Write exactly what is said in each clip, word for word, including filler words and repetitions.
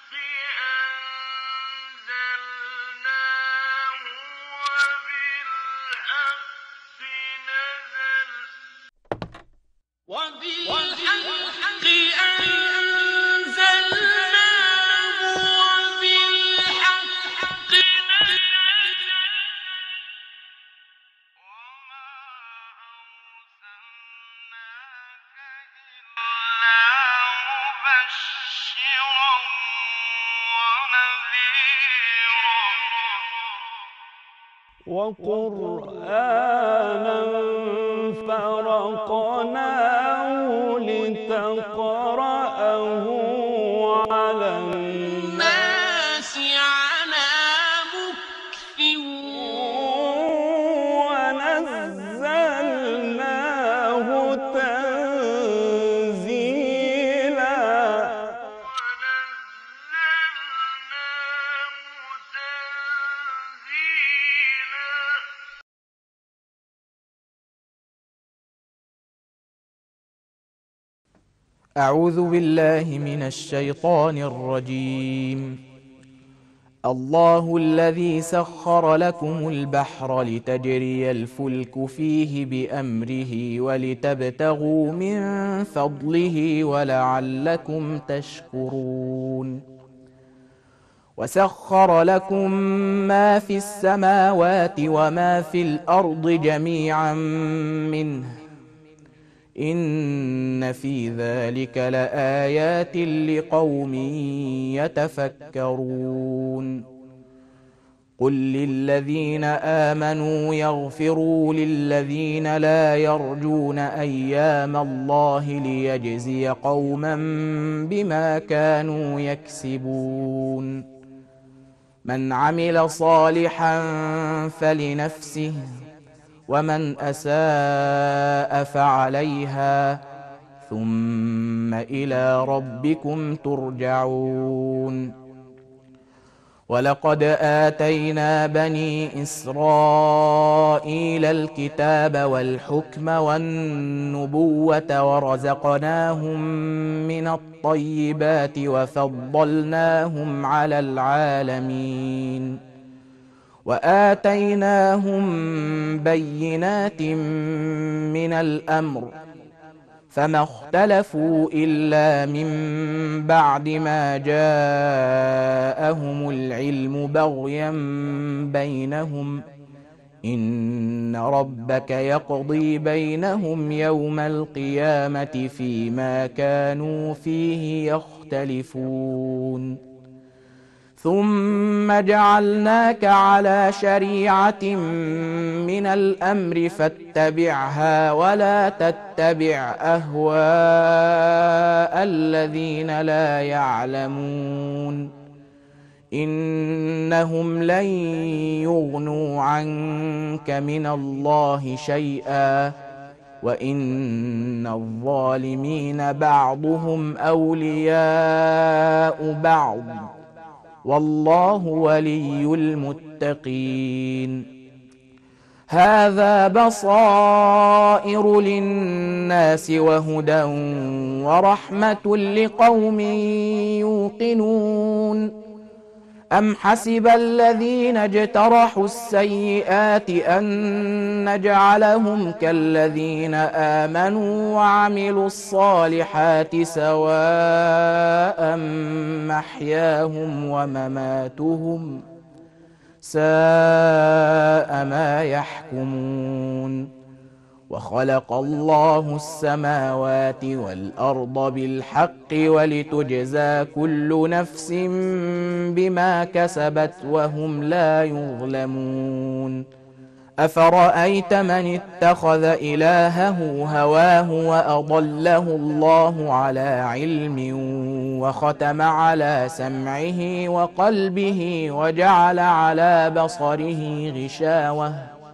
وقرآنا فرقناه لتقرأه على الناس على مكث ونزلناه تنزيلا. أعوذ بالله من الشيطان الرجيم. الله الذي سخر لكم البحر لتجري الفلك فيه بأمره ولتبتغوا من فضله ولعلكم تشكرون. وسخر لكم ما في السماوات وما في الأرض جميعا منه إن في ذلك لآيات لقوم يتفكرون. قل للذين آمنوا يغفروا للذين لا يرجون أيام الله ليجزي قوما بما كانوا يكسبون. من عمل صالحا فلنفسه ومن أساء فعليها ثم إلى ربكم ترجعون. ولقد آتينا بني إسرائيل الكتاب والحكم والنبوة ورزقناهم من الطيبات وفضلناهم على العالمين وآتيناهم بينات من الأمر فما اختلفوا إلا من بعد ما جاءهم العلم بغيا بينهم إن ربك يقضي بينهم يوم القيامة فيما كانوا فيه يختلفون. ثم جعلناك على شريعة من الأمر فاتبعها ولا تتبع أهواء الذين لا يعلمون إنهم لن يغنوا عنك من الله شيئا وإن الظالمين بعضهم أولياء بعض والله ولي المتقين. هذا بصائر للناس وهدى ورحمة لقوم يوقنون. أم حسب الذين اجترحوا السيئات أن نجعلهم كالذين آمنوا وعملوا الصالحات سواء محياهم ومماتهم ساء ما يحكمون. وخلق الله السماوات والأرض بالحق ولتجزى كل نفس بما كسبت وهم لا يظلمون. أفرأيت من اتخذ إلهه هواه وأضله الله على علم وختم على سمعه وقلبه وجعل على بصره غشاوة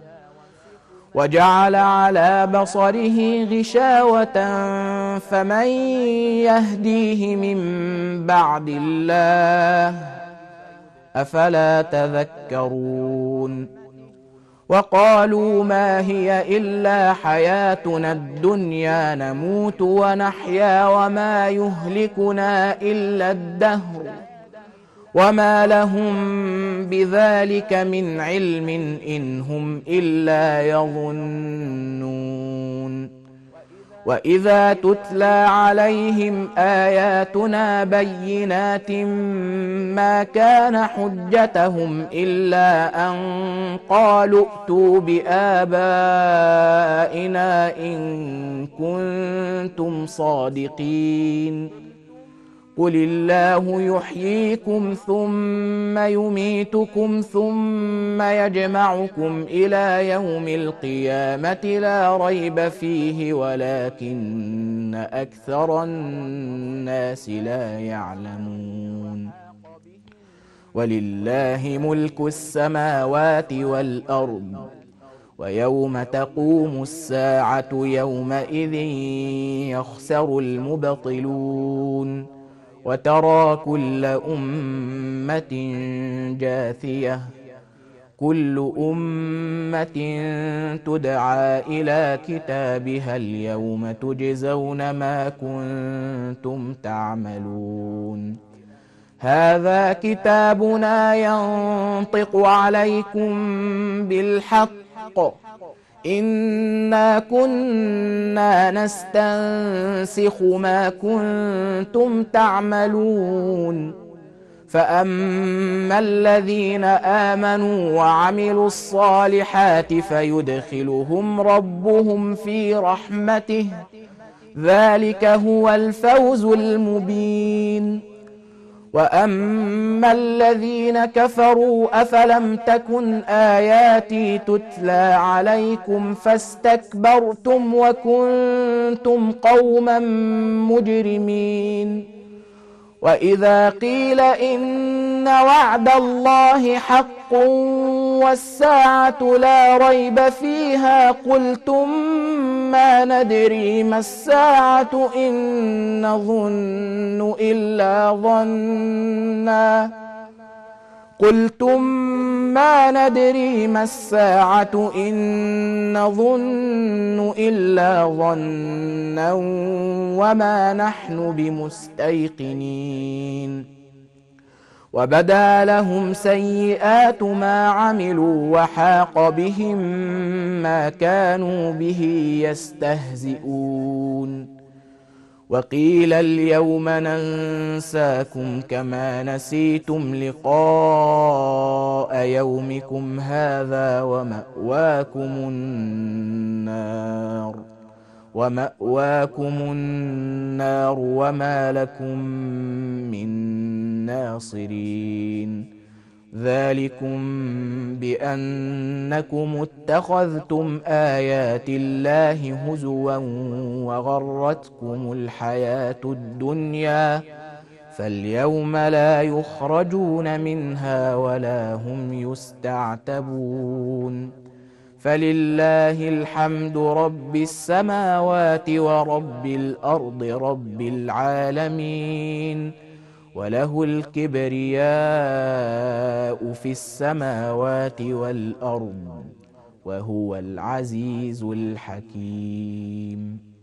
وجعل على بصره غشاوة فمن يهديه من بعد الله أفلا تذكرون. وقالوا ما هي إلا حياتنا الدنيا نموت ونحيا وما يهلكنا إلا الدهر وما لهم بذلك من علم إن هم إلا يظنون. وإذا تتلى عليهم آياتنا بينات ما كان حجتهم إلا أن قالوا ائتوا بآبائنا إن كنتم صادقين. قل الله يحييكم ثم يميتكم ثم يجمعكم إلى يوم القيامة لا ريب فيه ولكن أكثر الناس لا يعلمون. ولله ملك السماوات والأرض ويوم تقوم الساعة يومئذ يخسر المبطلون. وترى كل أمة جاثية كل أمة تدعى إلى كتابها اليوم تجزون ما كنتم تعملون. هذا كتابنا ينطق عليكم بالحق إنا كنا نستنسخ ما كنتم تعملون. فأما الذين آمنوا وعملوا الصالحات فيدخلهم ربهم في رحمته ذلك هو الفوز المبين. وأما الذين كفروا أفلم تكن آياتي تتلى عليكم فاستكبرتم وكنتم قوما مجرمين. وإذا قيل إن وعد الله حق والساعة لا ريب فيها قلتم ما ندري ما الساعة إن نظن إلا ظنا قلتم ما ندري ما الساعة إن نظن إلا ظنا وما نحن بمستيقنين. وبدا لهم سيئات ما عملوا وحاق بهم ما كانوا به يستهزئون. وقيل اليوم ننساكم كما نسيتم لقاء يومكم هذا ومأواكم النار ومأواكم النار وما لكم من ناصرين. ذلكم بأنكم اتخذتم آيات الله هزوا وغرتكم الحياة الدنيا فاليوم لا يخرجون منها ولا هم يستعتبون. فلله الحمد رب السماوات ورب الأرض رب العالمين وله الكبرياء في السماوات والأرض وهو العزيز الحكيم.